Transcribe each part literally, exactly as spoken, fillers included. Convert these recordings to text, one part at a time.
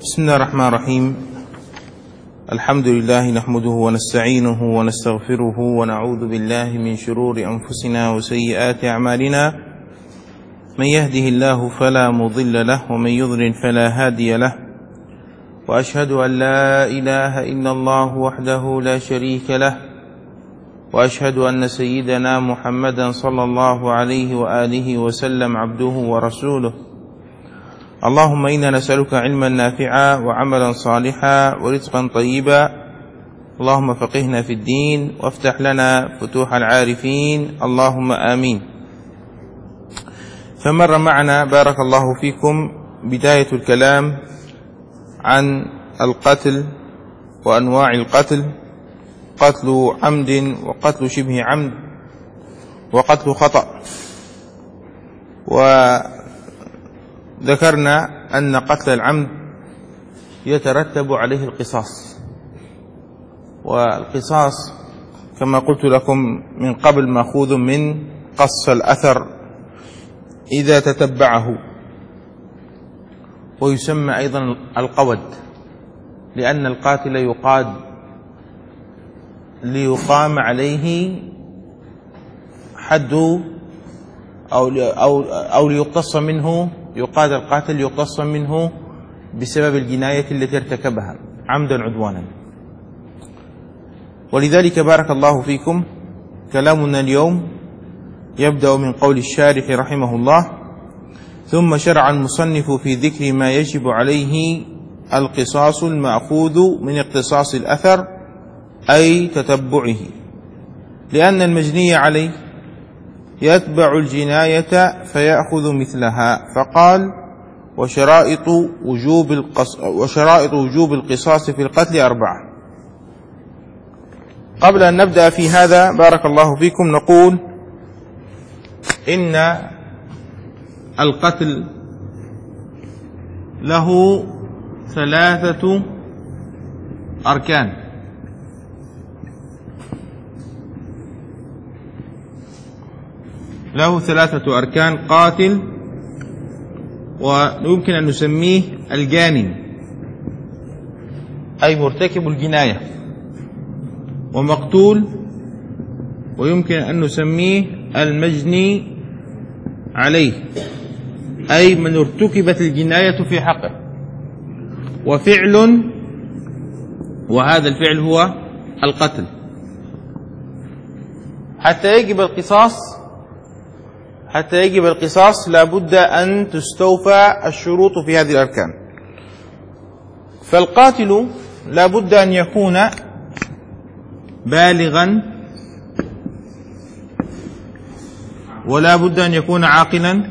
بسم الله الرحمن الرحيم. الحمد لله نحمده ونستعينه ونستغفره ونعوذ بالله من شرور أنفسنا وسيئات أعمالنا، من يهده الله فلا مضل له ومن يضلل فلا هادي له، وأشهد أن لا إله إلا الله وحده لا شريك له، وأشهد أن سيدنا محمدا صلى الله عليه وآله وسلم عبده ورسوله. اللهم إنا نسألك علما نافعا وعملا صالحا ورزقا طيبا، اللهم فقهنا في الدين وافتح لنا فتوح العارفين، اللهم آمين. فمر معنا بارك الله فيكم بداية الكلام عن القتل وأنواع القتل، قتل عمد وقتل شبه عمد وقتل خطأ، وذكرنا أن قتل العمد يترتب عليه القصاص، والقصاص كما قلت لكم من قبل مأخوذ من قص الأثر إذا تتبعه، ويسمى أيضا القود، لأن القاتل يقاد ليقام عليه حد أو أو أو ليقتص منه، يقاد القاتل يقتص منه بسبب الجناية التي ارتكبها عمدا عدوانا. ولذلك بارك الله فيكم كلامنا اليوم يبدأ من قول الشارح رحمه الله: ثم شرع المصنف في ذكر ما يجب عليه القصاص المأخوذ من اقتصاص الأثر أي تتبعه، لأن المجني عليه يتبع الجناية فيأخذ مثلها، فقال: وشرائط وجوب القص وشرائط وجوب القصاص في القتل أربعة. قبل أن نبدأ في هذا بارك الله فيكم نقول إن القتل له ثلاثة أركان. له ثلاثة أركان: قاتل، ويمكن أن نسميه الجاني أي مرتكب الجناية، ومقتول، ويمكن أن نسميه المجني عليه أي من ارتكبت الجناية في حقه، وفعل، وهذا الفعل هو القتل. حتى يجب القصاص حتى يجب القصاص لابد أن تستوفى الشروط في هذه الأركان. فالقاتل لابد أن يكون بالغا، ولا بد أن يكون عاقلا،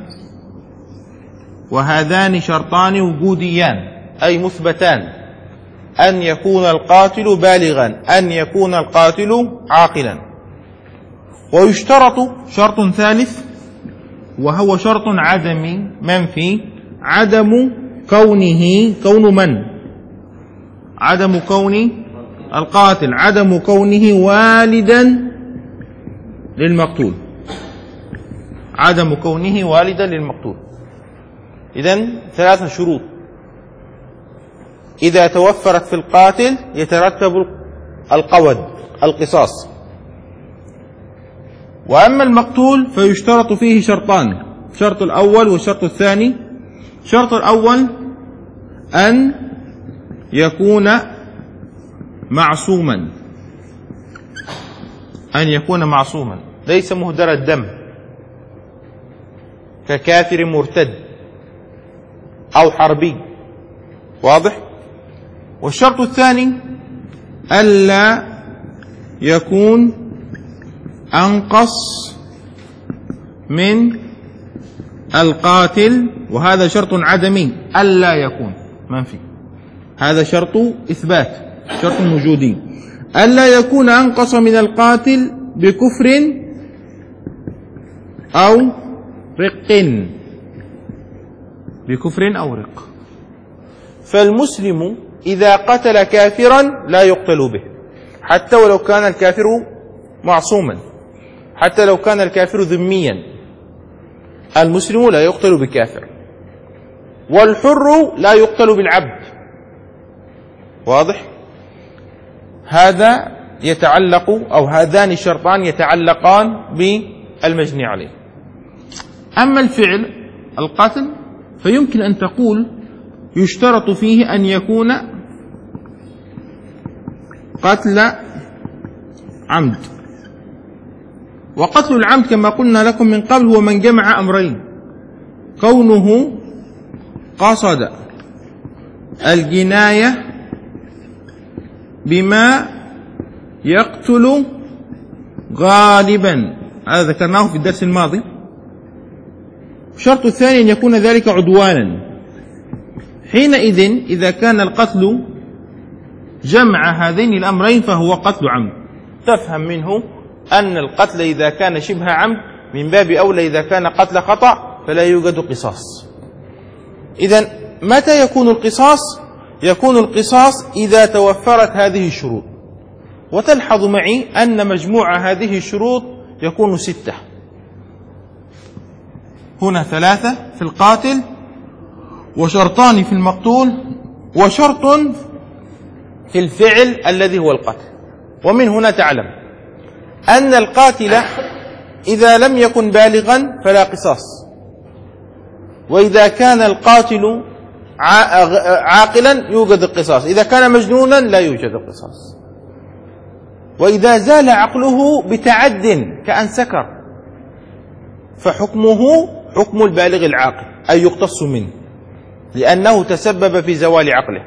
وهذان شرطان وجوديان أي مثبتان: أن يكون القاتل بالغا، أن يكون القاتل عاقلا. ويشترط شرط ثالث وهو شرط عدمي منفي: عدم كونه كون من عدم كون القاتل عدم كونه والدا للمقتول عدم كونه والدا للمقتول. إذن ثلاثة شروط إذا توفرت في القاتل يترتب القود القصاص. وأما المقتول فيشترط فيه شرطان: الشرط الأول والشرط الثاني. الشرط الأول أن يكون معصوما أن يكون معصوما ليس مهدر الدم ككافر مرتد أو حربي، واضح؟ والشرط الثاني ألا يكون أنقص من القاتل، وهذا شرط عدمي، ألا يكون منفي، هذا شرط إثبات، شرط وجودي، ألا يكون أنقص من القاتل بكفر أو رق بكفر أو رق. فالمسلم إذا قتل كافرا لا يقتل به، حتى ولو كان الكافر معصوما، حتى لو كان الكافر ذميا، المسلم لا يقتل بكافر. والحر لا يقتل بالعبد، واضح؟ هذا يتعلق أو هذان الشرطان يتعلقان بالمجني عليه. أما الفعل القتل فيمكن أن تقول يشترط فيه أن يكون قتل عمد. وقتل العمد كما قلنا لكم من قبل هو من جمع أمرين: كونه قصد الجناية بما يقتل غالبا، هذا ذكرناه في الدرس الماضي. الشرط الثاني أن يكون ذلك عدوانا. حينئذ إذا كان القتل جمع هذين الأمرين فهو قتل عمد. تفهم منه أن القتل إذا كان شبه عمد من باب أولى إذا كان قتل خطأ فلا يوجد قصاص. إذن متى يكون القصاص؟ يكون القصاص إذا توفرت هذه الشروط. وتلحظ معي أن مجموع هذه الشروط يكون ستة. هنا ثلاثة في القاتل، وشرطان في المقتول، وشرط في الفعل الذي هو القتل. ومن هنا تعلم أن القاتل إذا لم يكن بالغا فلا قصاص، وإذا كان القاتل عاقلا يوجد القصاص، إذا كان مجنونا لا يوجد القصاص. وإذا زال عقله بتعد كأن سكر فحكمه حكم البالغ العاقل، أي يقتص منه لأنه تسبب في زوال عقله.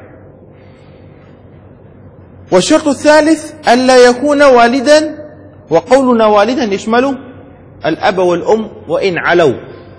والشرط الثالث ألا يكون والدا، وقولنا والدا يشمل الأب والأم وإن علوا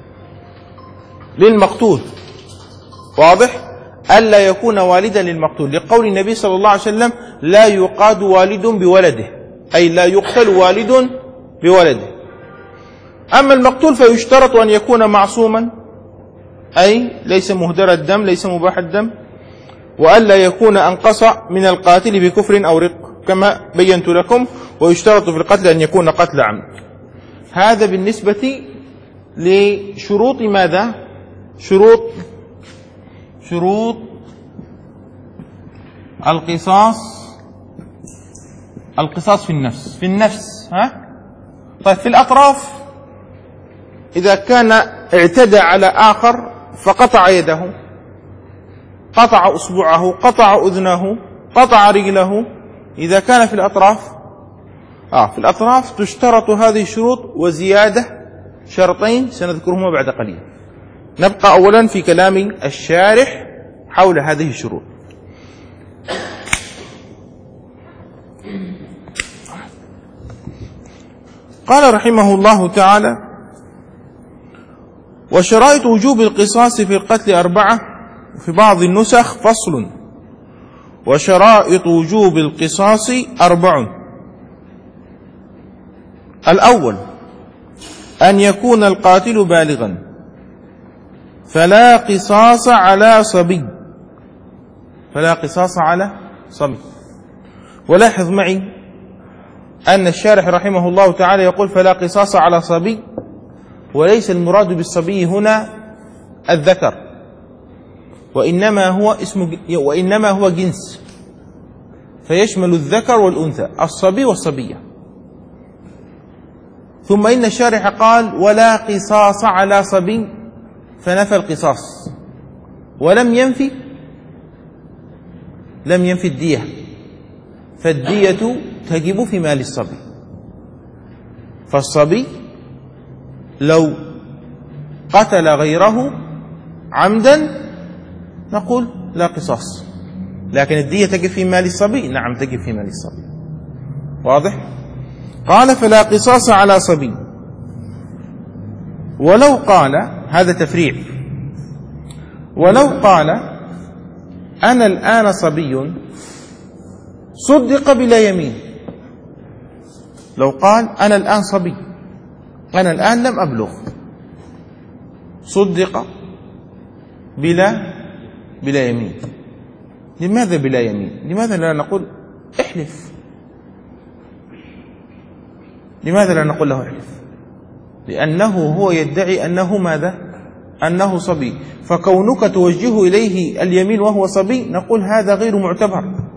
للمقتول. واضح؟ ألا يكون والدا للمقتول، لقول النبي صلى الله عليه وسلم: لا يقاد والد بولده، أي لا يقتل والد بولده. أما المقتول فيشترط أن يكون معصوما، أي ليس مهدر الدم، ليس مباح الدم، وألا يكون أنقص من القاتل بكفر أو رق كما بينت لكم. ويشترط في القتل أن يكون قتل عمد. هذا بالنسبة لشروط ماذا؟ شروط شروط القصاص. القصاص في النفس في النفس ها؟ طيب في الأطراف، إذا كان اعتدى على آخر فقطع يده، قطع أصبعه، قطع أذنه، قطع رجله، إذا كان في الأطراف آه في الأطراف تشترط هذه الشروط وزيادة شرطين سنذكرهما بعد قليل. نبقى أولا في كلام الشارح حول هذه الشروط. قال رحمه الله تعالى: وشرائط وجوب القصاص في القتل أربعة، في بعض النسخ فصل: وشرائط وجوب القصاص أربع. الأول أن يكون القاتل بالغا، فلا قصاص على صبي، فلا قصاص على صبي. ولاحظ معي أن الشارح رحمه الله تعالى يقول فلا قصاص على صبي، وليس المراد بالصبي هنا الذكر، وإنما هو اسم وإنما هو جنس، فيشمل الذكر والأنثى، الصبي والصبية. ثم إن الشارح قال ولا قصاص على صبي، فنفى القصاص ولم ينفي لم ينفي الدية، فالدية تجب في مال الصبي. فالصبي لو قتل غيره عمدا نقول لا قصاص، لكن الدية تجب في مال الصبي، نعم تجب في مال الصبي. واضح؟ قال فلا قصاص على صبي. ولو قال، هذا تفريع، ولو قال أنا الآن صبي صدق بلا يمين. لو قال أنا الآن صبي، أنا الآن لم أبلغ، صدق بلا بلا يمين. لماذا بلا يمين؟ لماذا لا نقول احلف؟ لماذا لا نقول له احلف؟ لأنه هو يدعي أنه ماذا؟ أنه صبي، فكونك توجه إليه اليمين وهو صبي نقول هذا غير معتبر.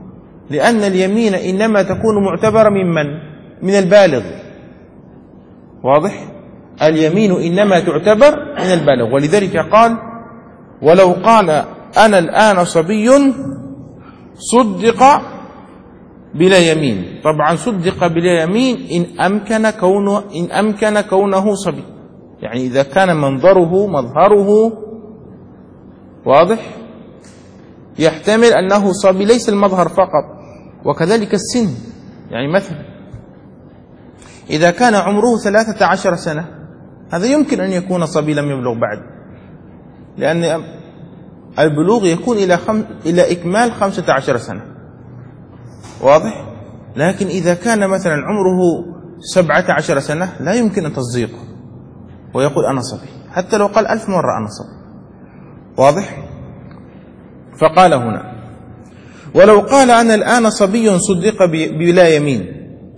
لأن اليمين إنما تكون معتبرة ممن من البالغ. واضح؟ اليمين إنما تعتبر من البالغ، ولذلك قال ولو قال أنا الآن صبي صدق بلا يمين. طبعا صدق بلا يمين إن أمكن كونه, إن أمكن كونه صبي، يعني إذا كان منظره مظهره واضح يحتمل أنه صبي، ليس المظهر فقط، وكذلك السن. يعني مثلا إذا كان عمره ثلاثة عشر سنة هذا يمكن أن يكون صبي لم يبلغ بعد، لأن البلوغ يكون إلى, خم... إلى إكمال خمسة عشر سنة. واضح؟ لكن إذا كان مثلا عمره سبعة عشر سنة لا يمكن أن تصديقه ويقول أنا صبي، حتى لو قال ألف مرة أنا صبي. واضح؟ فقال هنا ولو قال أنا الآن صبي صدق بلا يمين.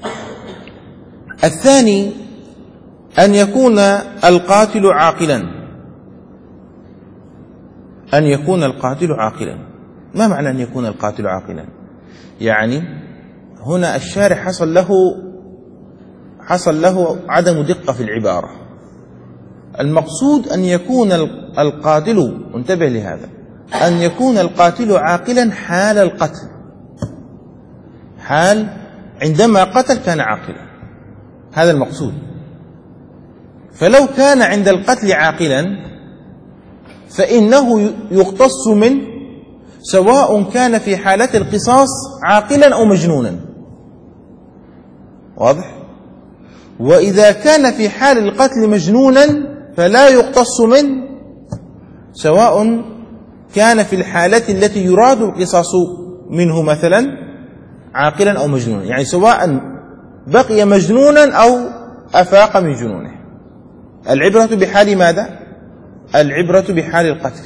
الثاني أن يكون القاتل عاقلا. أن يكون القاتل عاقلا. ما معنى أن يكون القاتل عاقلا؟ يعني هنا الشارع حصل له حصل له عدم دقة في العبارة. المقصود أن يكون القاتل، انتبه لهذا، أن يكون القاتل عاقلا حال القتل، حال عندما قتل كان عاقلا، هذا المقصود. فلو كان عند القتل عاقلا فإنه يقتص منه سواء كان في حالة القصاص عاقلا أو مجنونا. واضح؟ وإذا كان في حال القتل مجنونا فلا يقتص منه سواء كان في الحالة التي يراد القصاص منه مثلا عاقلا أو مجنونا، يعني سواء بقي مجنونا أو أفاق من جنونه. العبرة بحال ماذا؟ العبرة بحال القتل.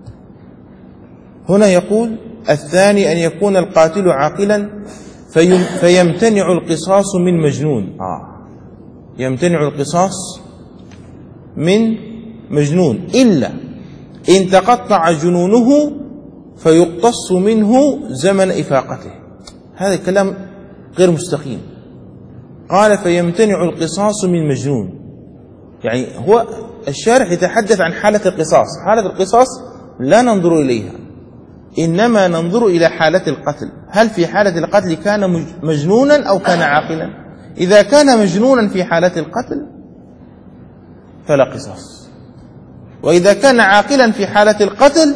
هنا يقول الثاني أن يكون القاتل عاقلا فيمتنع القصاص من مجنون. آه. يمتنع القصاص من مجنون إلا إن تقطع جنونه فيقتص منه زمن إفاقته. هذا الكلام غير مستقيم. قال فيمتنع القصاص من مجنون، يعني هو الشارع يتحدث عن حالة القصاص. حالة القصاص لا ننظر إليها، إنما ننظر إلى حالة القتل. هل في حالة القتل كان مجنونا أو كان عاقلا؟ إذا كان مجنونا في حالة القتل فلا قصاص، وإذا كان عاقلا في حالة القتل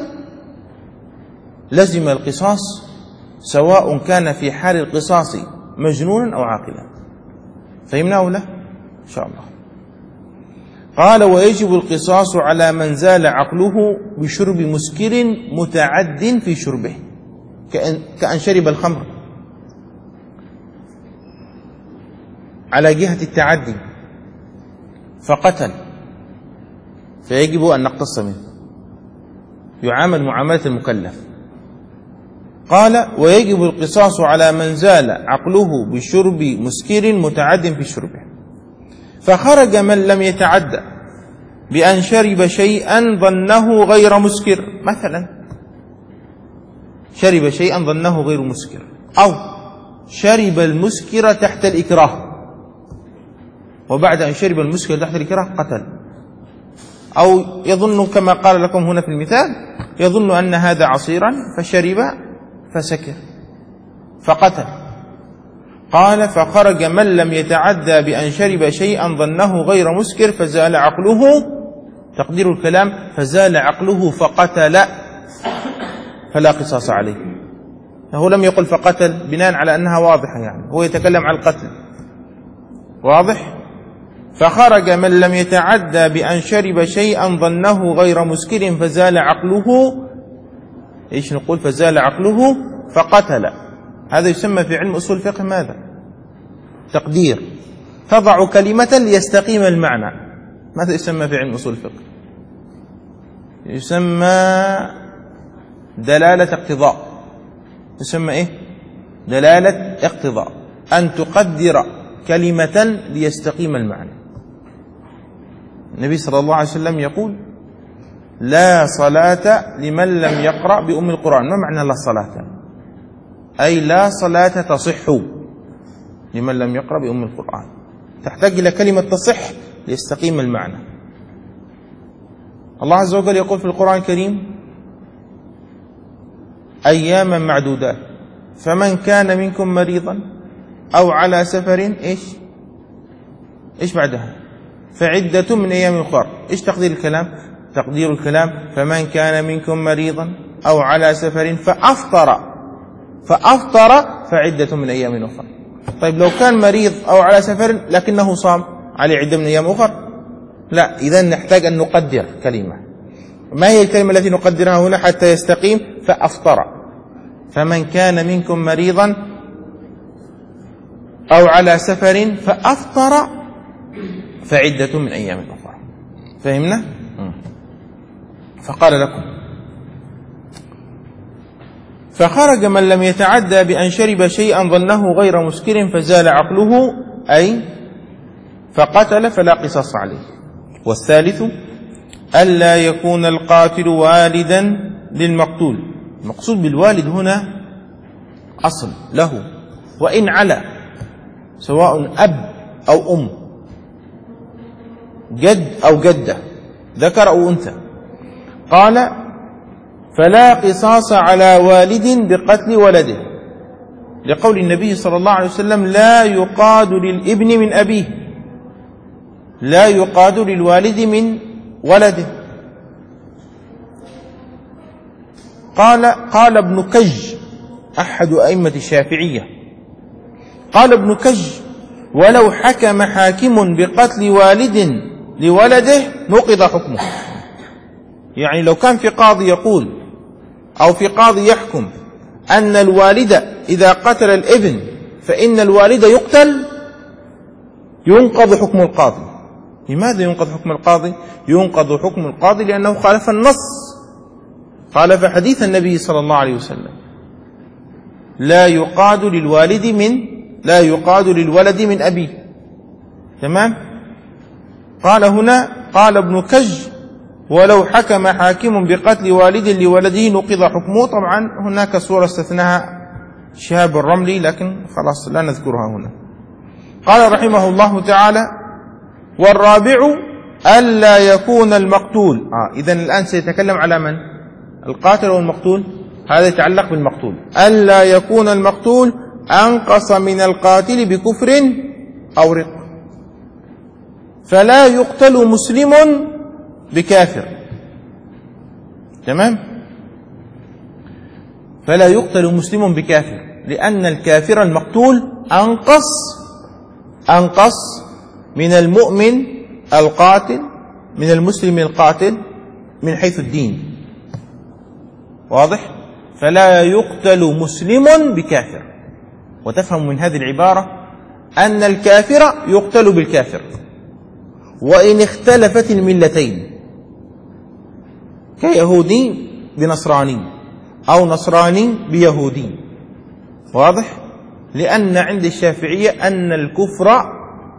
لزم القصاص سواء كان في حال القصاص مجنونا أو عاقلا. فهمنا أو لا؟ إن شاء الله. قال ويجب القصاص على من زال عقله بشرب مسكر متعد في شربه، كأن, كأن شرب الخمر على جهة التعدي فقتل، فيجب أن نقتص منه، يعامل معاملة المكلف. قال ويجب القصاص على من زال عقله بشرب مسكر متعد في شربه، فخرج من لم يتعدى بأن شرب شيئا ظنه غير مسكر، مثلا شرب شيئا ظنه غير مسكر، أو شرب المسكر تحت الإكراه، وبعد أن شرب المسكر تحت الإكراه قتل، أو يظن كما قال لكم هنا في المثال يظن أن هذا عصيرا فشرب فسكر فقتل. قال فخرج من لم يتعدى بأن شرب شيئا ظنه غير مسكر فزال عقله، تقدير الكلام فزال عقله فقتل فلا قصاص عليه. فهو لم يقل فقتل بناء على أنها واضحة، يعني هو يتكلم عن القتل. واضح؟ فخرج من لم يتعدى بأن شرب شيئا ظنه غير مسكر فزال عقله، إيش نقول؟ فزال عقله فقتل. هذا يسمى في علم أصول الفقه ماذا؟ تقدير. تضع كلمة ليستقيم المعنى. ماذا يسمى في علم أصول الفقه؟ يسمى دلالة اقتضاء. يسمى إيه؟ دلالة اقتضاء، أن تقدر كلمة ليستقيم المعنى. النبي صلى الله عليه وسلم يقول لا صلاة لمن لم يقرأ بأم القرآن. ما معنى لا صلاة؟ أي لا صلاة تصح لمن لم يقرأ بأم القرآن. تحتاج إلى كلمة تصح ليستقيم المعنى. الله عز وجل يقول في القرآن الكريم أياما معدودات، فمن كان منكم مريضا أو على سفر إيش إيش بعدها؟ فعدة من أيام أخرى. إيش تقدير الكلام؟ تقدير الكلام فمن كان منكم مريضا أو على سفر فأفطر فأفطر فعدة من أيام أخرى. طيب لو كان مريض أو على سفر لكنه صام، عليه عدة من أيام أخرى؟ لا. إذن نحتاج أن نقدر كلمة. ما هي الكلمة التي نقدرها هنا حتى يستقيم؟ فأفطر. فمن كان منكم مريضا أو على سفر فأفطر فعدة من أيام أخرى. فهمنا؟ فقال لكم فخرج من لم يتعدى بأن شرب شيئا ظنه غير مسكر فزال عقله، أي فقتل فلا قصاص عليه. والثالث ألا يكون القاتل والدا للمقتول. المقصود بالوالد هنا أصل له، وإن علا، سواء أب أو أم، جد أو جدة، ذكر أو أنثى. قال فلا قصاص على والد بقتل ولده، لقول النبي صلى الله عليه وسلم لا يقاد للابن من أبيه، لا يقاد للوالد من ولده. قال قال ابن كج أحد أئمة الشافعية، قال ابن كج ولو حكم حاكم بقتل والد لولده نقض حكمه. يعني لو كان في قاضي يقول أو في قاضي يحكم أن الوالد إذا قتل الابن فإن الوالد يقتل، ينقض حكم القاضي. لماذا ينقض حكم القاضي؟ ينقض حكم القاضي لأنه خالف النص، خالف حديث النبي صلى الله عليه وسلم لا يقاد للوالد من لا يقاد للولد من أبيه. تمام؟ قال هنا قال ابن كج ولو حكم حاكم بقتل والد لولده نقض حكمه. طبعا هناك صورة استثناها شهاب الرملي لكن خلاص لا نذكرها هنا. قال رحمه الله تعالى والرابع ألا يكون المقتول. آه إذن الآن سيتكلم على من؟ القاتل والمقتول. هذا يتعلق بالمقتول. ألا يكون المقتول أنقص من القاتل بكفر أو رق، فلا يقتل مسلم بكافر. تمام؟ فلا يقتل مسلم بكافر، لأن الكافر المقتول أنقص أنقص من المؤمن القاتل، من المسلم القاتل من حيث الدين. واضح؟ فلا يقتل مسلم بكافر. وتفهم من هذه العبارة أن الكافر يقتل بالكافر وإن اختلفت الملتين، كيهودي بنصراني أو نصراني بيهودي. واضح؟ لأن عند الشافعية أن الكفر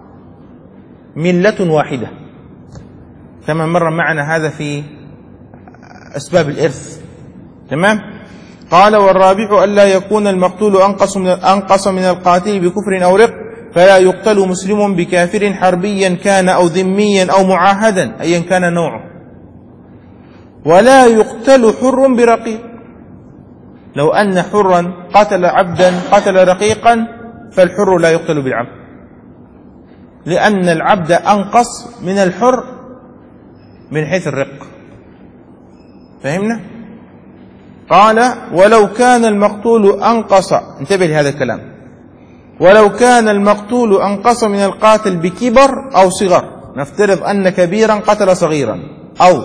ملة واحدة، كما مر معنا هذا في أسباب الإرث. تمام؟ قال والرابع ألا يكون المقتول أنقص من, أنقص من القاتل بكفر أو رق، فلا يقتل مسلم بكافر حربيا كان أو ذميا أو معاهدا أيا كان نوعه، ولا يقتل حر برقيق. لو أن حرا قتل عبدا قتل رقيقا فالحر لا يقتل بالعبد، لأن العبد أنقص من الحر من حيث الرق. فهمنا؟ قال ولو كان المقتول أنقص، انتبه لهذا الكلام، ولو كان المقتول أنقص من القاتل بكبر أو صغر، نفترض أن كبيرا قتل صغيرا، أو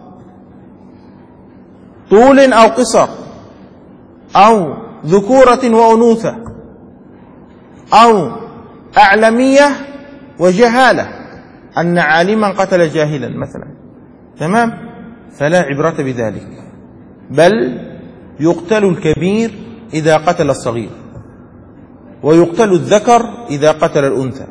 طول أو قصر، أو ذكورة وأنوثة، أو أعلمية وجهالة، أن عالما قتل جاهلا مثلا. تمام؟ فلا عبرة بذلك، بل يقتل الكبير إذا قتل الصغير، ويقتل الذكر إذا قتل الأنثى،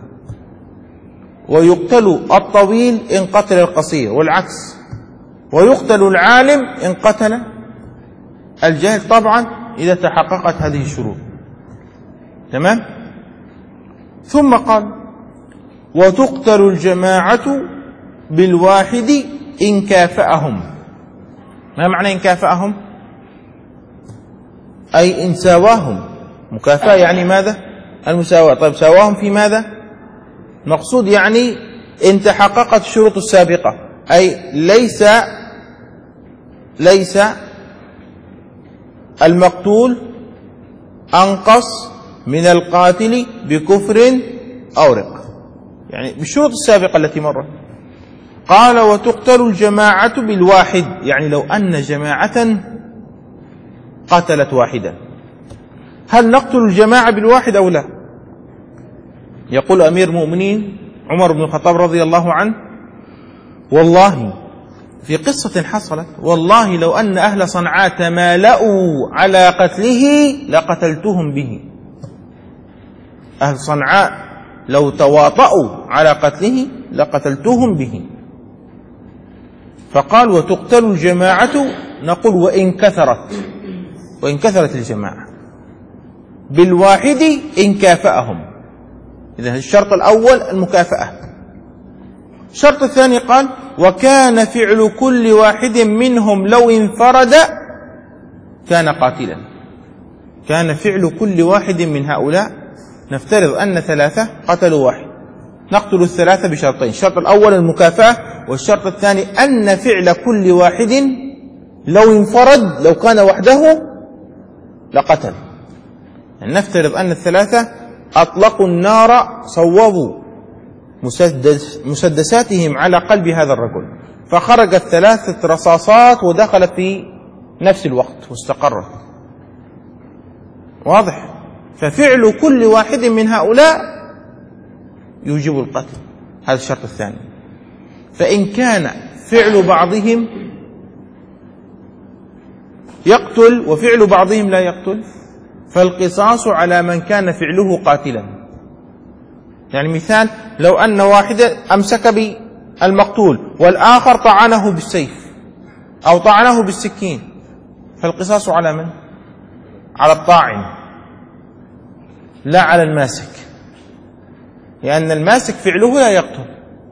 ويقتل الطويل إن قتل القصير، والعكس، ويقتل العالم إن قتل الجاهل، طبعا إذا تحققت هذه الشروط. تمام. ثم قال وتقتل الجماعة بالواحد إن كافأهم. ما معنى إن كافأهم؟ أي إن ساواهم. مكافأة يعني ماذا؟ المساواة. طيب ساواهم في ماذا؟ مقصود يعني إن تحققت الشروط السابقة، أي ليس ليس المقتول أنقص من القاتل بكفر أو رق، يعني بالشروط السابقة التي مرت. قال وتقتل الجماعة بالواحد، يعني لو أن جماعة قتلت واحدا، هل نقتل الجماعة بالواحد أو لا؟ يقول أمير المؤمنين عمر بن الخطاب رضي الله عنه والله في قصة حصلت، والله لو أن أهل صنعاء تمالأوا على قتله لقتلتهم به. أهل صنعاء لو تواطؤوا على قتله لقتلتهم به. فقال وتقتل الجماعة، نقول وإن كثرت، وإن كثرت الجماعة بالواحد إن كافأهم. إذن الشرط الأول المكافأة. الشرط الثاني قال وكان فعل كل واحد منهم لو انفرد كان قاتلا. كان فعل كل واحد من هؤلاء، نفترض أن ثلاثة قتلوا واحد، نقتل الثلاثة بشرطين: الشرط الأول المكافأة، والشرط الثاني أن فعل كل واحد لو انفرد، لو كان وحده لقتل. يعني نفترض أن الثلاثة أطلقوا النار، صوبوا مسدس مسدساتهم على قلب هذا الرجل، فخرجت ثلاثة رصاصات ودخلت في نفس الوقت واستقرت. واضح؟ ففعل كل واحد من هؤلاء يوجب القتل. هذا الشرط الثاني. فإن كان فعل بعضهم يقتل وفعل بعضهم لا يقتل، فالقصاص على من كان فعله قاتلا. يعني مثال، لو أن واحدا أمسك بالمقتول والآخر طعنه بالسيف أو طعنه بالسكين، فالقصاص على من؟ على الطاعن لا على الماسك، لأن الماسك فعله لا يقتل.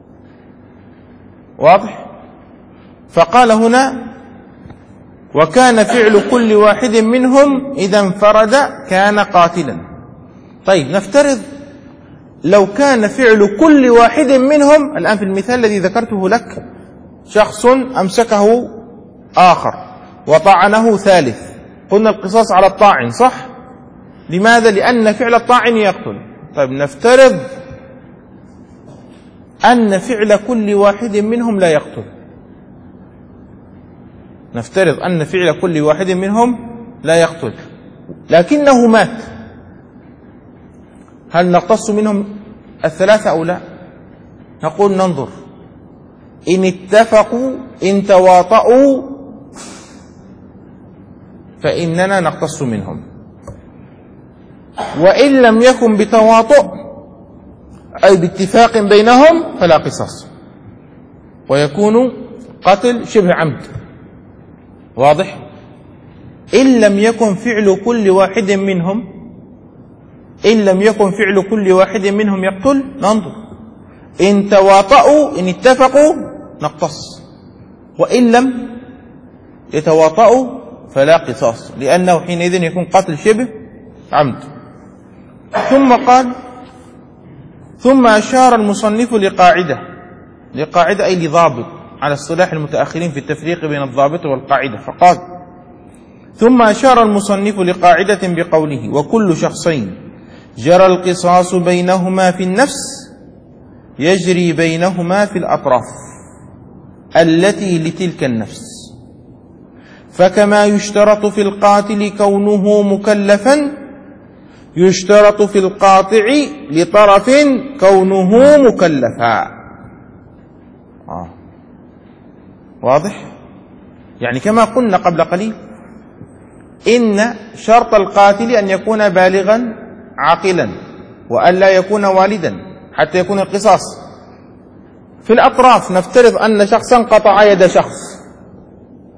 واضح؟ فقال هنا وكان فعل كل واحد منهم إذا انفرد كان قاتلا. طيب نفترض لو كان فعل كل واحد منهم، الآن في المثال الذي ذكرته لك، شخص أمسكه آخر وطعنه ثالث، قلنا القصاص على الطاعن، صح؟ لماذا؟ لأن فعل الطاعن يقتل. طيب نفترض أن فعل كل واحد منهم لا يقتل، نفترض أن فعل كل واحد منهم لا يقتل لكنه مات، هل نقتص منهم الثلاثة أو لا؟ نقول ننظر، إن اتفقوا إن تواطؤوا فإننا نقتص منهم، وإن لم يكن بتواطؤ أي باتفاق بينهم فلا قصاص، ويكون قتل شبه عمد. واضح؟ إن لم يكن فعل كل واحد منهم إن لم يكن فعل كل واحد منهم يقتل، ننظر، إن تواطؤوا إن اتفقوا نقتص، وإن لم يتواطؤوا فلا قصاص، لأنه حينئذ يكون قتل شبه عمد. ثم قال ثم أشار المصنف لقاعدة، لقاعدة أي لضابط على اصطلاح المتأخرين في التفريق بين الضابط والقاعدة، فقال ثم أشار المصنف لقاعدة بقوله وكل شخصين جرى القصاص بينهما في النفس يجري بينهما في الأطراف التي لتلك النفس، فكما يشترط في القاتل كونه مكلفا يشترط في القاطع لطرف كونه مكلفا. آه. واضح؟ يعني كما قلنا قبل قليل إن شرط القاتل أن يكون بالغا عاقلا وأن لا يكون والدا حتى يكون القصاص. في الأطراف نفترض أن شخصا قطع يد شخص،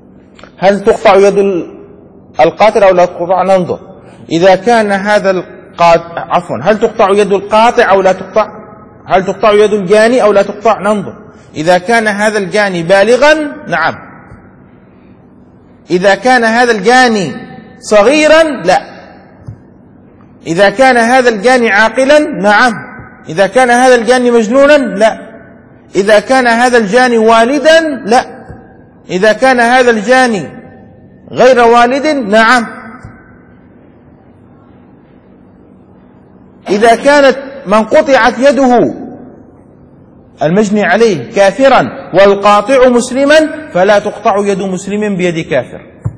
هل تقطع يد القاتل أو لا تقطع؟ ننظر، إذا كان هذا قاطع عفوا هل تقطع يد القاطع أو لا تقطع؟ هل تقطع يد الجاني أو لا تقطع؟ ننظر. إذا كان هذا الجاني بالغا نعم، إذا كان هذا الجاني صغيرا لا، إذا كان هذا الجاني عاقلا نعم، إذا كان هذا الجاني مجنونا لا، إذا كان هذا الجاني والدا لا، إذا كان هذا الجاني غير والد نعم. إذا كانت من قطعت يده المجني عليه كافرا والقاطع مسلما فلا تقطع يد مسلم بيد كافر.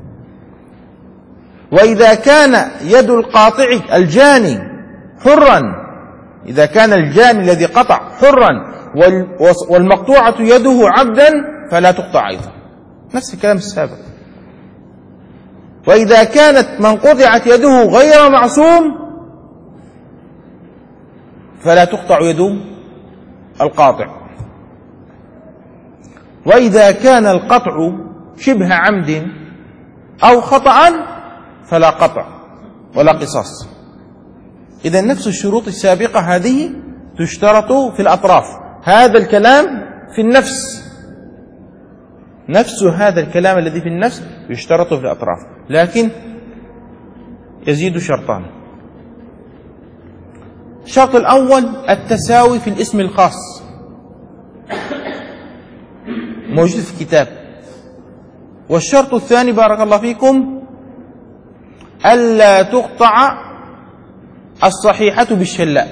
وإذا كان يد القاطع الجاني حرا، إذا كان الجاني الذي قطع حرا والمقطوعة يده عبدا فلا تقطع أيضا، نفس الكلام السابق. وإذا كانت من قطعت يده غير معصوم فلا تقطع يد القاطع. وإذا كان القطع شبه عمد أو خطأ فلا قطع ولا قصاص. إذا نفس الشروط السابقة هذه تشترط في الأطراف. هذا الكلام في النفس، نفس هذا الكلام الذي في النفس يشترط في الأطراف، لكن يزيد شرطان. الشرط الأول التساوي في الاسم الخاص، موجود في الكتاب. والشرط الثاني بارك الله فيكم ألا تقطع الصحيحة بالشلاء.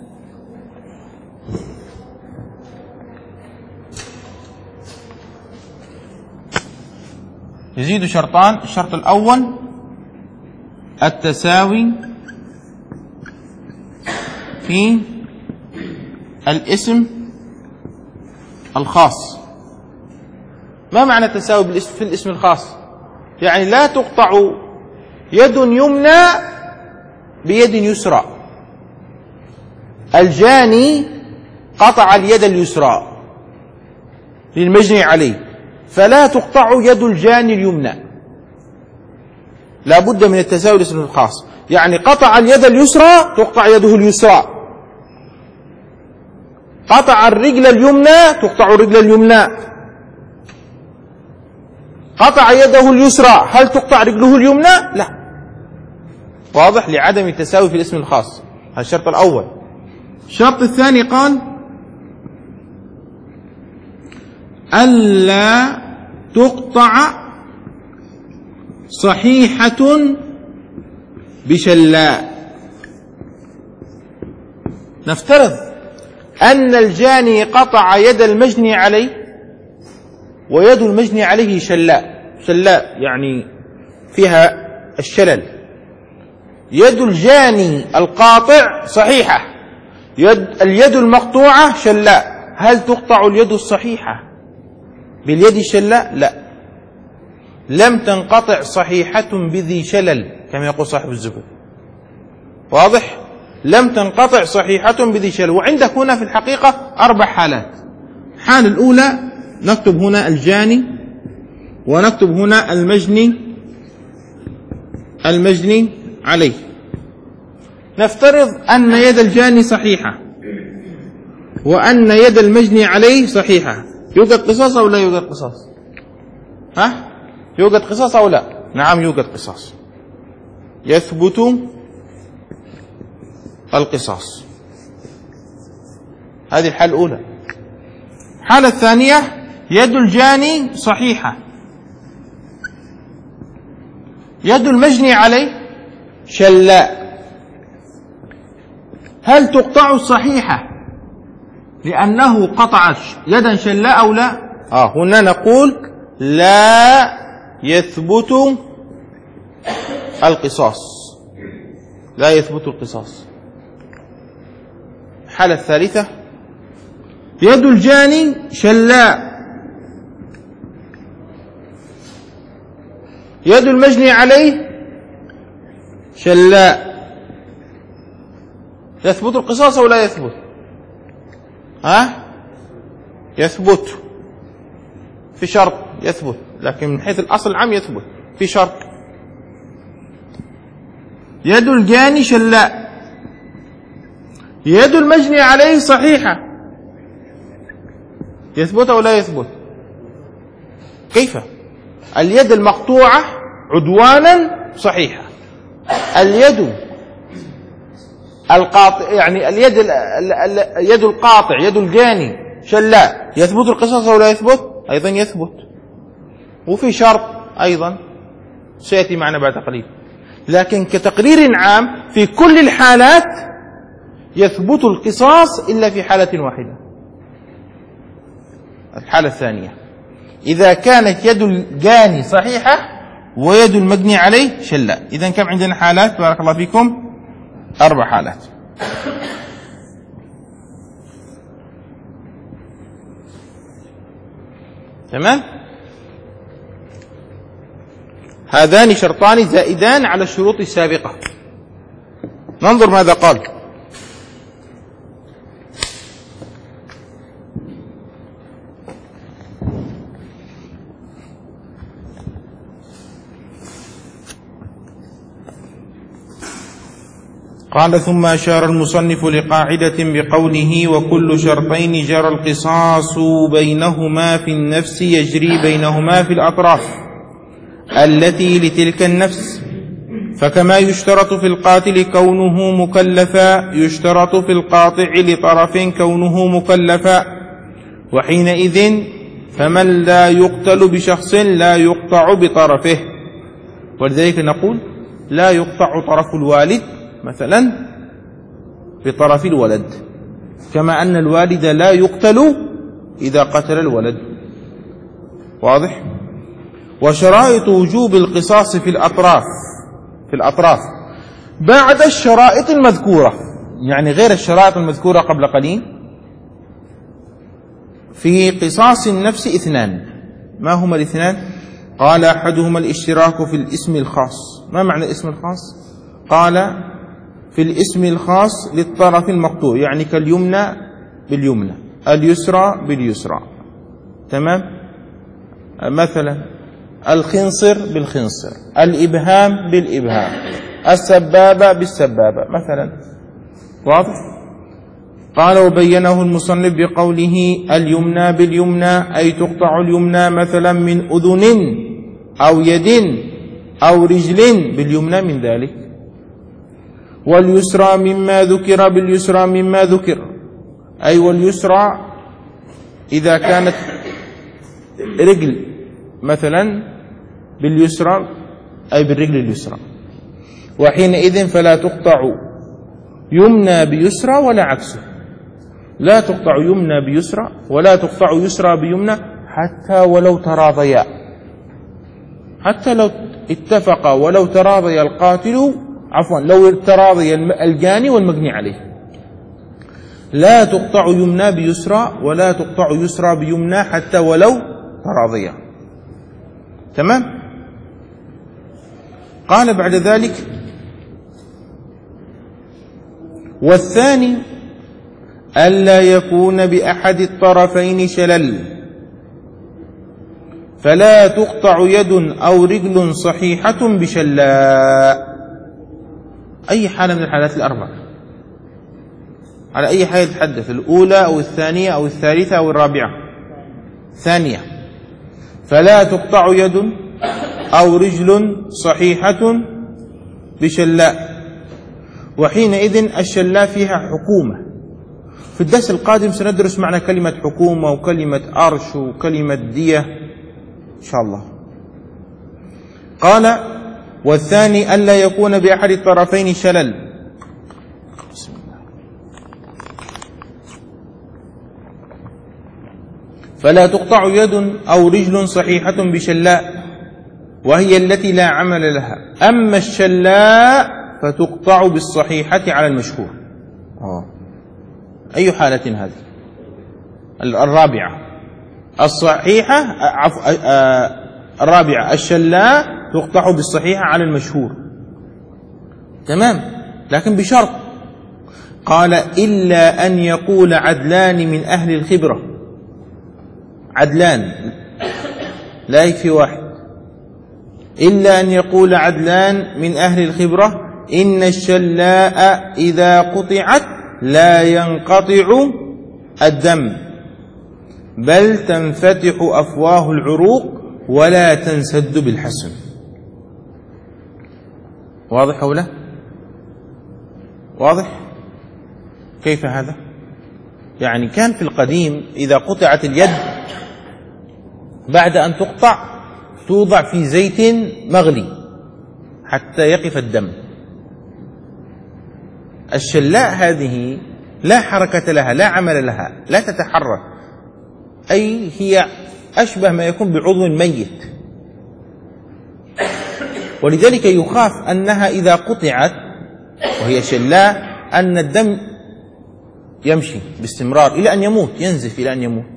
يزيد شرطان. الشرط الأول التساوي في الاسم الخاص. ما معنى التساوي في الاسم الخاص؟ يعني لا تقطع يد يمنى بيد يسرى. الجاني قطع اليد اليسرى للمجني عليه، فلا تقطع يد الجاني اليمنى، لا بد من التساوي الاسم الخاص. يعني قطع اليد اليسرى تقطع يده اليسرى، قطع الرجل اليمنى تقطع الرجل اليمنى، قطع يده اليسرى هل تقطع رجله اليمنى؟ لا. واضح؟ لعدم التساوي في الاسم الخاص. هذا الشرط الأول. الشرط الثاني قال ألا تقطع صحيحة بشلاء. نفترض أن الجاني قطع يد المجني عليه ويد المجني عليه شلاء، شلاء يعني فيها الشلل. يد الجاني القاطع صحيحة، يد اليد المقطوعة شلاء، هل تقطع اليد الصحيحة باليد الشلاء؟ لا، لم تنقطع صحيحة بذي شلل كما يقول صاحب الزبد. واضح؟ لم تنقطع صحيحة بذي شلل. وعندك هنا في الحقيقة أربع حالات. الحالة الأولى نكتب هنا الجاني ونكتب هنا المجني المجني عليه. نفترض أن يد الجاني صحيحة وأن يد المجني عليه صحيحة، يوجد قصاص أو لا يوجد قصاص؟ ها؟ يوجد قصاص أو لا؟ نعم يوجد قصاص، يثبت القصاص. هذه الحالة الأولى. الحالة الثانية يد الجاني صحيحة، يد المجني عليه شلاء، هل تقطع الصحيحة لأنه قطع يدا شلاء أو لا؟ آه هنا نقول لا يثبت القصاص، لا يثبت القصاص. الحالة الثالثة يد الجاني شلاء، يد المجني عليه شلاء، يثبت القصاص أو لا يثبت؟ ها؟ يثبت في شرط، يثبت، لكن من حيث الأصل العام يثبت في شرط. يد الجاني شلاء يد المجني عليه صحيحة، يثبت أو لا يثبت؟ كيف؟ اليد المقطوعة عدوانا صحيحة، اليد القاطع يعني اليد يد القاطع يد الجاني شلاء، يثبت القصاص أو لا يثبت؟ أيضا يثبت. وفي شرط أيضا سيأتي معنا بعد قليل، لكن كتقرير عام في كل الحالات يثبت القصاص إلا في حالة واحدة، الحالة الثانية، إذا كانت يد الجاني صحيحة ويد المجني عليه شلاء. إذن كم عندنا حالات؟ بارك الله فيكم، أربع حالات. تمام؟ هذان شرطان زائدان على الشروط السابقة. ننظر ماذا قال. قال: ثم أشار المصنف لقاعدة بقوله: وكل شرطين جرى القصاص بينهما في النفس يجري بينهما في الأطراف التي لتلك النفس، فكما يشترط في القاتل كونه مكلفا يشترط في القاطع لطرف كونه مكلفا، وحينئذ فمن لا يقتل بشخص لا يقطع بطرفه. ولذلك نقول لا يقطع طرف الوالد مثلا بطرف الولد، كما أن الوالد لا يقتل إذا قتل الولد. واضح؟ وشرائط وجوب القصاص في الأطراف في الأطراف بعد الشرائط المذكورة، يعني غير الشرائط المذكورة قبل قليل، في قصاص النفس اثنان. ما هما الاثنان؟ قال: أحدهما الاشتراك في الاسم الخاص. ما معنى الاسم الخاص؟ قال: في الاسم الخاص للطرف المقطوع، يعني كاليمنى باليمنى، اليسرى باليسرى. تمام؟ مثلا الخنصر بالخنصر، الإبهام بالإبهام، السبابة بالسبابة مثلا. واضح؟ قال: وبينه المصنف بقوله: اليمنى باليمنى، أي تقطع اليمنى مثلا من أذن أو يد أو رجل باليمنى من ذلك، واليسرى مما ذكر باليسرى مما ذكر، أي واليسرى إذا كانت رجل مثلا باليسرى أي بالرجل اليسرى، وحينئذ فلا تقطع يمنى بيسرى ولا عكسه، لا تقطع يمنى بيسرى ولا تقطع يسرى بيمنى حتى ولو تراضيا، حتى لو اتفقا ولو تراضي القاتل عفوا لو تراضي الجاني والمجني عليه، لا تقطع يمنى بيسرى ولا تقطع يسرى بيمنى حتى ولو تراضيا. تمام؟ قال بعد ذلك: والثاني ألا يكون بأحد الطرفين شلل، فلا تقطع يد أو رجل صحيحة بشلاء. أي حالة من الحالات الأربعة، على أي حالة يتحدث؟ الأولى أو الثانية أو الثالثة أو الرابعة؟ ثانية. فلا تقطع يد أو رجل صحيحة بشلاء، وحينئذ الشلاء فيها حكومة. في الدرس القادم سندرس معنى كلمة حكومة وكلمة أرش وكلمة دية إن شاء الله. قال: والثاني ألا يكون بأحد الطرفين شلل. بسم الله. فلا تقطع يد أو رجل صحيحة بشلاء، وهي التي لا عمل لها. أما الشلاء فتقطع بالصحيحة على المشهور. أوه. أي حالة هذه؟ الرابعة الصحيحة عفو الرابعة الشلاء تقطع بالصحيحة على المشهور. تمام؟ لكن بشرط. قال: إلا أن يقول عدلان من أهل الخبرة. عدلان، لا يكفي واحد. إلا أن يقول عدلان من أهل الخبرة: إن الشلاء إذا قطعت لا ينقطع الدم بل تنفتح أفواه العروق ولا تنسد بالحسن. واضح أو لا؟ واضح؟ كيف هذا؟ يعني كان في القديم إذا قطعت اليد بعد أن تقطع توضع في زيت مغلي حتى يقف الدم. الشلاء هذه لا حركة لها، لا عمل لها، لا تتحرك، أي هي أشبه ما يكون بعضو ميت، ولذلك يخاف أنها إذا قطعت وهي شلاء أن الدم يمشي باستمرار إلى أن يموت، ينزف إلى أن يموت.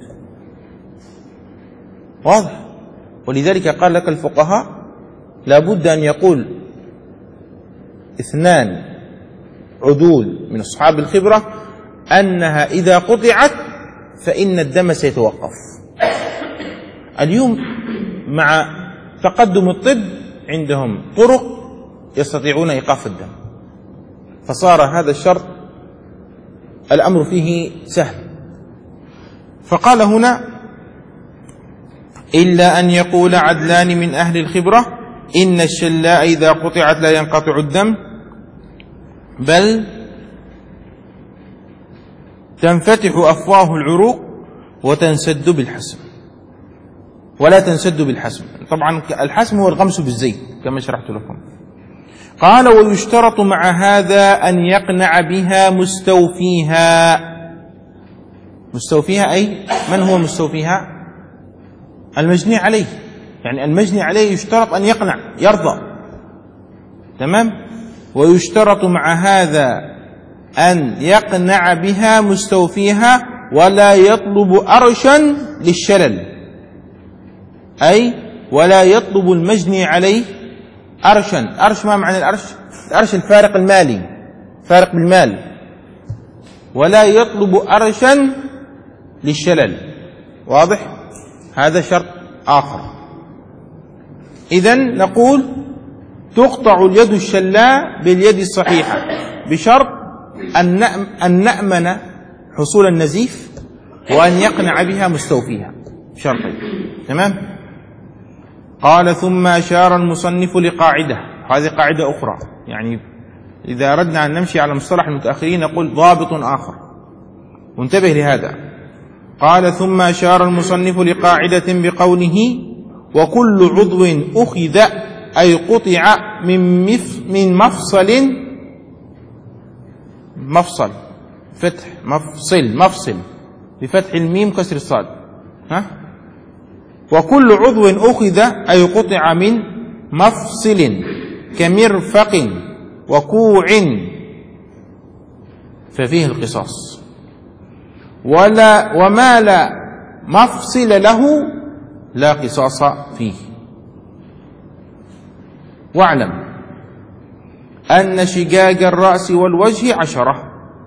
واضح؟ ولذلك قال لك الفقهاء لابد أن يقول اثنان عدول من أصحاب الخبرة أنها إذا قطعت فإن الدم سيتوقف. اليوم مع تقدم الطب عندهم طرق يستطيعون إيقاف الدم، فصار هذا الشرط الأمر فيه سهل. فقال هنا إلا أن يقول عدلان من أهل الخبرة إن الشلاء إذا قطعت لا ينقطع الدم بل تنفتح أفواه العروق وتنسد بالحسم، ولا تنسد بالحسم. طبعا الحسم هو الغمس بالزيت كما شرحت لكم. قال ويشترط مع هذا أن يقنع بها مستوفيها. مستوفيها أي من هو مستوفيها؟ المجني عليه، يعني المجني عليه يشترط أن يقنع يرضى. تمام؟ ويشترط مع هذا أن يقنع بها مستوفيها ولا يطلب أرشا للشلل، أي ولا يطلب المجني عليه أرشا. أرش ما معنى الأرش؟ الأرش الفارق المالي، فارق بالمال. ولا يطلب أرشا للشلل. واضح؟ هذا شرط آخر. إذن نقول تقطع اليد الشلاء باليد الصحيحة بشرط أن نأمن حصول النزيف وأن يقنع بها مستوفيها، شرطين. تمام؟ قال ثم أشار المصنف لقاعدة، هذه قاعدة أخرى، يعني إذا أردنا أن نمشي على مصطلح المتأخرين نقول ضابط آخر، وانتبه لهذا. قال ثم أشار المصنف لقاعدة بقوله وكل عضو أخذ أي قطع من مف من مفصل، مفصل فتح مفصل مفصل بفتح الميم كسر الصاد، ها؟ وكل عضو أخذ أي قطع من مفصل كمرفق وكوع ففيه القصاص، ولا وما لا مفصل له لا قصاص فيه. واعلم أن شقاق الرأس والوجه عشرة.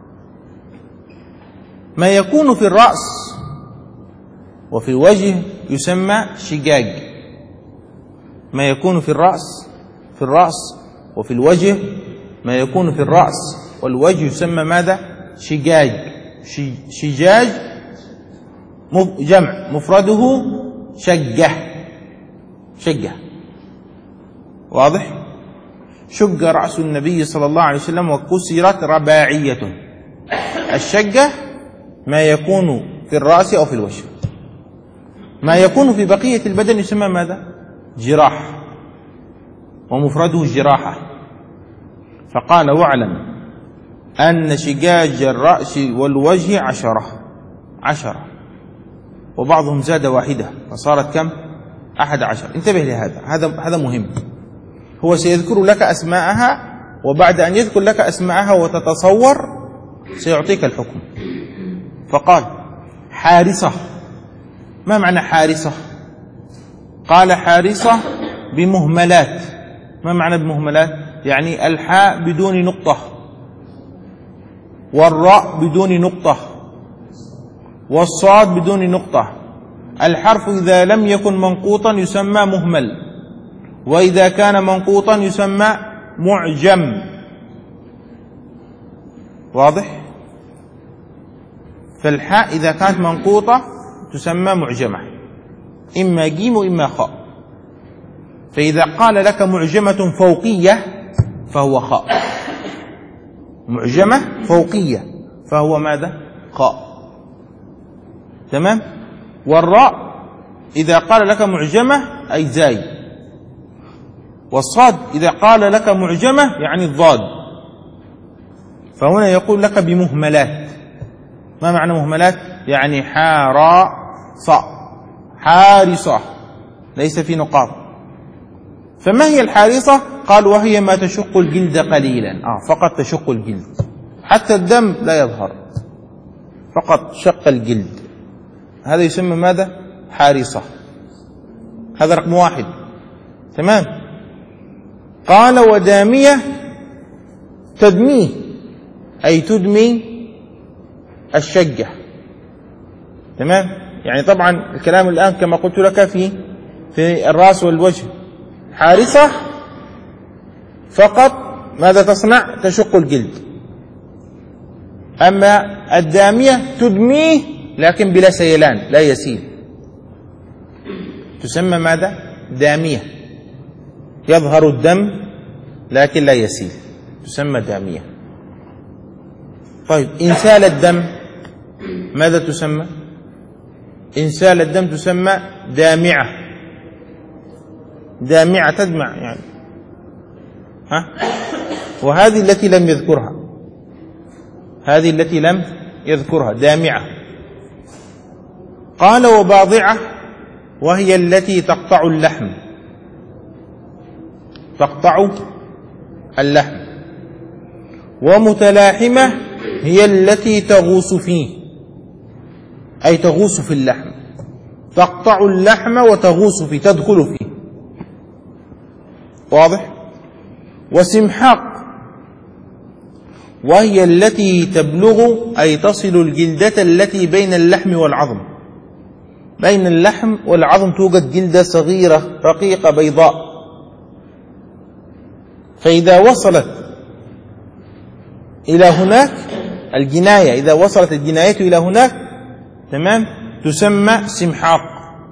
ما يكون في الرأس وفي الوجه يسمى شقاق. ما يكون في الرأس في الرأس وفي الوجه، ما يكون في الرأس والوجه يسمى ماذا؟ شقاق. شجاج جمع مفرده شقة، شقة. واضح؟ شق رأس النبي صلى الله عليه وسلم وكسرت رباعية. الشقة ما يكون في الرأس أو في الوجه. ما يكون في بقية البدن يسمى ماذا؟ جراح، ومفرده الجراحة. فقال واعلم أن شقاج الرأس والوجه عشرة، عشرة، وبعضهم زاد واحدة فصارت كم؟ أحد عشر. انتبه لهذا، هذا هذا مهم. هو سيذكر لك أسماءها، وبعد أن يذكر لك أسماءها وتتصور سيعطيك الحكم. فقال حارسة. ما معنى حارسة؟ قال حارسة بمهملات. ما معنى بمهملات؟ يعني الحاء بدون نقطة، والراء بدون نقطة، والصاد بدون نقطة. الحرف إذا لم يكن منقوطا يسمى مهمل، وإذا كان منقوطا يسمى معجم. واضح؟ فالحاء إذا كانت منقوطة تسمى معجمة، إما جيم وإما خاء. فإذا قال لك معجمة فوقية فهو خاء، معجمة فوقية فهو ماذا؟ خاء. تمام. والراء إذا قال لك معجمة أي زاي، والصاد إذا قال لك معجمة يعني الضاد. فهنا يقول لك بمهملات. ما معنى مهملات؟ يعني حارا صاء، حارصة، ليس في نقاط. فما هي الحارصة؟ قال وهي ما تشق الجلد قليلا، آه فقط تشق الجلد، حتى الدم لا يظهر، فقط شق الجلد، هذا يسمى ماذا؟ حارصة. هذا رقم واحد. تمام. قال ودامية تدميه، أي تدمي الشجة. تمام. يعني طبعا الكلام الآن كما قلت لك في في الرأس والوجه. حارصة فقط ماذا تصنع؟ تشق الجلد. أما الدامية تدميه لكن بلا سيلان، لا يسيل، تسمى ماذا؟ دامية. يظهر الدم لكن لا يسيل، تسمى دامية. طيب إن سال الدم ماذا تسمى؟ إن سال الدم تسمى دامعة. دامعة تدمع يعني، ها؟ وهذه التي لم يذكرها، هذه التي لم يذكرها دامعة. قال وباضعة وهي التي تقطع اللحم، تقطع اللحم. ومتلاحمة هي التي تغوص فيه، أي تغوص في اللحم، تقطع اللحم وتغوص فيه، تدخل فيه. واضح؟ وسمحاق وهي التي تبلغ أي تصل الجلدة التي بين اللحم والعظم. بين اللحم والعظم توجد جلدة صغيرة رقيقة بيضاء، فإذا وصلت إلى هناك الجناية، إذا وصلت الجناية إلى هناك تمام تسمى سمحاق.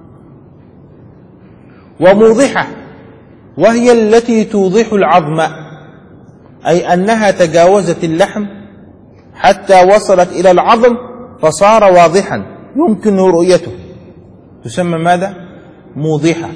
وموضحة وهي التي توضح العظم، أي أنها تجاوزت اللحم حتى وصلت إلى العظم فصار واضحا يمكن رؤيته، تسمى ماذا؟ موضحة.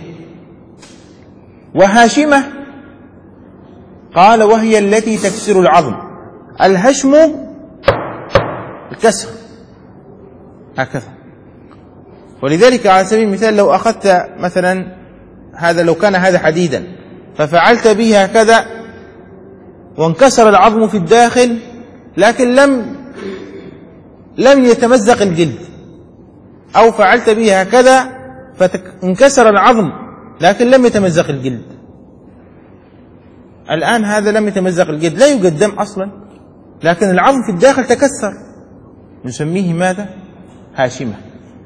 وهاشمة قال وهي التي تكسر العظم. الهشم الكسر هكذا. ولذلك على سبيل المثال لو أخذت مثلا هذا، لو كان هذا حديدا ففعلت به هكذا وانكسر العظم في الداخل لكن لم لم يتمزق الجلد، أو فعلت به هكذا فانكسر العظم لكن لم يتمزق الجلد. الآن هذا لم يتمزق الجلد، لا يوجد دم أصلا، لكن العظم في الداخل تكسر، نسميه ماذا؟ هاشمة.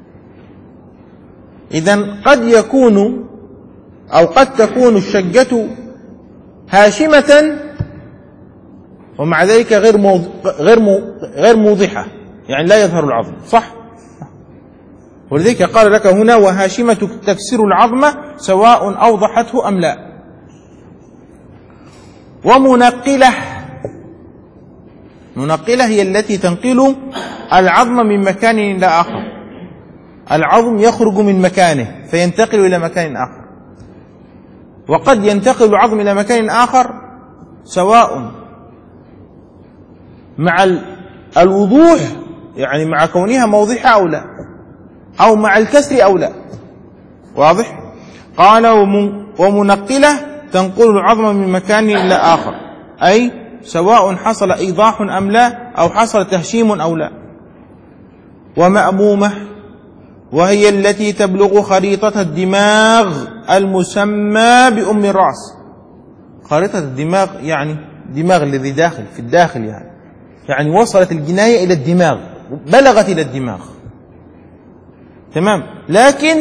إذن قد يكون أو قد تكون الشجة هاشمة ومع ذلك غير موض... غير مو... غير موضحة، يعني لا يظهر العظم، صح؟ ولذلك قال لك هنا وهاشمة تكسر العظم سواء أوضحته أم لا. ومنقلة، منقلة هي التي تنقل العظم من مكان إلى آخر. العظم يخرج من مكانه فينتقل إلى مكان آخر، وقد ينتقل العظم إلى مكان آخر سواء مع الوضوح، يعني مع كونها موضحة أو لا، أو مع الكسر أو لا. واضح؟ قال ومنقلة تنقل العظم من مكان إلى آخر، أي سواء حصل إيضاح أم لا، أو حصل تهشيم أو لا. ومأمومة وهي التي تبلغ خريطة الدماغ المسمى بأم الرأس. خريطة الدماغ يعني دماغ الذي داخل في الداخل، يعني يعني وصلت الجناية إلى الدماغ، بلغت إلى الدماغ، تمام، لكن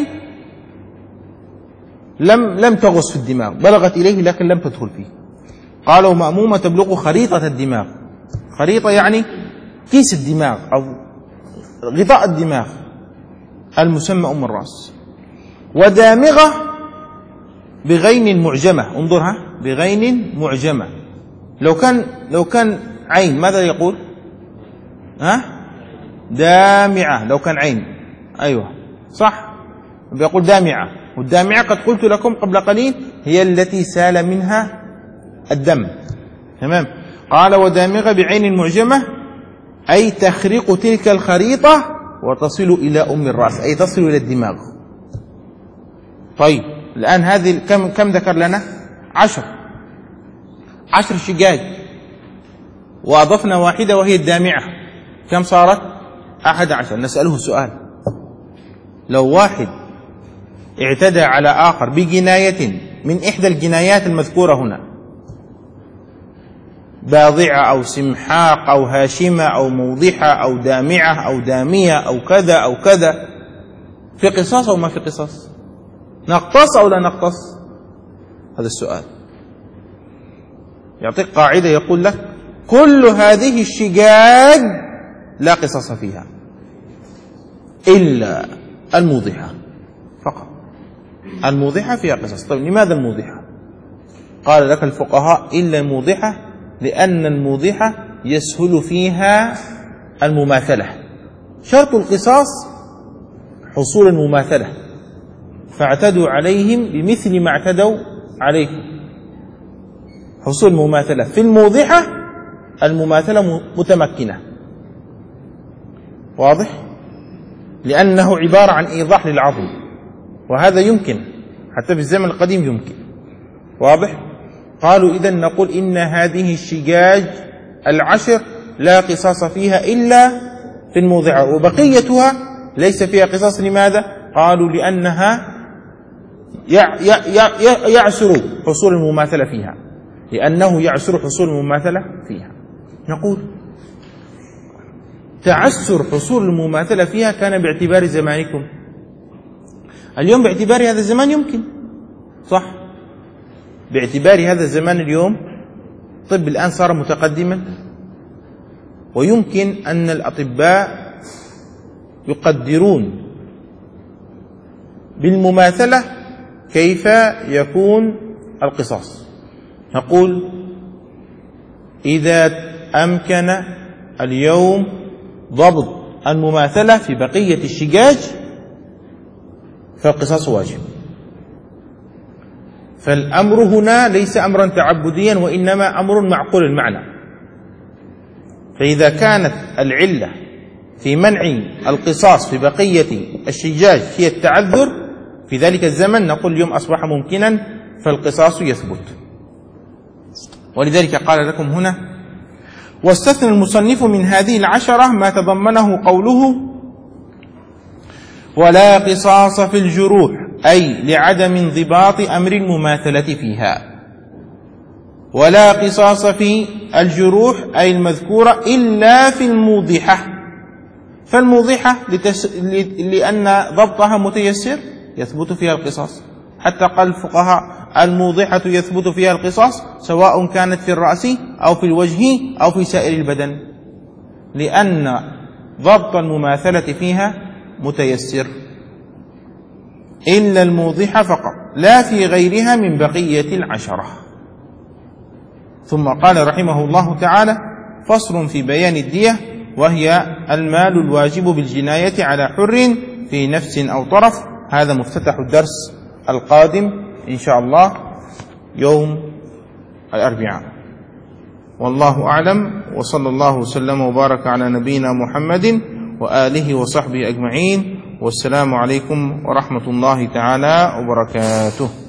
لم لم تغص في الدماغ، بلغت إليه لكن لم تدخل فيه. قالوا مأمومة تبلغ خريطة الدماغ. خريطة يعني كيس الدماغ أو غطاء الدماغ المسمى أم الرأس. ودامغة بغين معجمة، انظرها بغين معجمة. لو كان لو كان عين ماذا يقول؟ ها؟ دامعة. لو كان عين أيوة صح بيقول دامعة. والدامعة قد قلت لكم قبل قليل هي التي سال منها الدم. تمام. قال ودامغة بعين معجمة أي تخرق تلك الخريطة وتصل إلى أم الرأس، أي تصل إلى الدماغ. طيب الآن هذه كم كم ذكر لنا؟ عشر عشر شقاق، وأضفنا واحدة وهي الدامعة، كم صارت؟ أحد عشر. نسأله سؤال: لو واحد اعتدى على آخر بجناية من إحدى الجنايات المذكورة هنا، باضعة أو سمحاق أو هاشمة أو موضحة أو دامعة أو دامية أو كذا أو كذا، في قصاص أو ما في قصاص؟ نقتص أو لا نقتص؟ هذا السؤال. يعطيك قاعدة يقول لك كل هذه الشقاق لا قصاص فيها إلا الموضحة فقط. الموضحة فيها قصاص. طيب لماذا الموضحة؟ قال لك الفقهاء إلا الموضحة لأن الموضحة يسهل فيها المماثلة. شرط القصاص حصول المماثلة، فاعتدوا عليهم بمثل ما اعتدوا عليكم. حصول المماثلة في الموضحة، المماثلة متمكنة. واضح؟ لأنه عبارة عن إيضاح للعظم، وهذا يمكن حتى في الزمن القديم يمكن. واضح؟ قالوا إذن نقول إن هذه الشجاج العشر لا قصاص فيها إلا في الموضعة، وبقيتها ليس فيها قصاص. لماذا؟ قالوا لأنها يعسر حصول المماثلة فيها، لأنه يعسر حصول المماثلة فيها. نقول تعسر حصول المماثلة فيها كان باعتبار زمانكم، اليوم باعتبار هذا الزمان يمكن، صح؟ باعتبار هذا الزمان اليوم الطب الآن صار متقدما، ويمكن أن الأطباء يقدرون بالمماثلة كيف يكون القصاص. نقول إذا أمكن اليوم ضبط المماثلة في بقية الشجاج فالقصاص واجب. فالأمر هنا ليس أمرا تعبديا، وإنما أمر معقول المعنى. فإذا كانت العلة في منع القصاص في بقية الشجاج هي التعذر في ذلك الزمن، نقول اليوم أصبح ممكنا فالقصاص يثبت. ولذلك قال لكم هنا: واستثنى المصنف من هذه العشرة ما تضمنه قوله ولا قصاص في الجروح، أي لعدم انضباط أمر المماثلة فيها. ولا قصاص في الجروح أي المذكورة إلا في الموضحة. فالموضحة لتس... لأن ضبطها متيسر يثبت فيها القصاص، حتى قال الفقهاء الموضحة يثبت فيها القصاص سواء كانت في الرأس أو في الوجه أو في سائر البدن، لأن ضبط المماثلة فيها متيسر. إلا الموضحة فقط، لا في غيرها من بقية العشرة. ثم قال رحمه الله تعالى: فصل في بيان الدية، وهي المال الواجب بالجناية على حر في نفس أو طرف. هذا مفتتح الدرس القادم إن شاء الله يوم الأربعاء. والله أعلم، وصلى الله وسلم وبارك على نبينا محمد وآله وصحبه أجمعين، والسلام عليكم ورحمة الله تعالى وبركاته.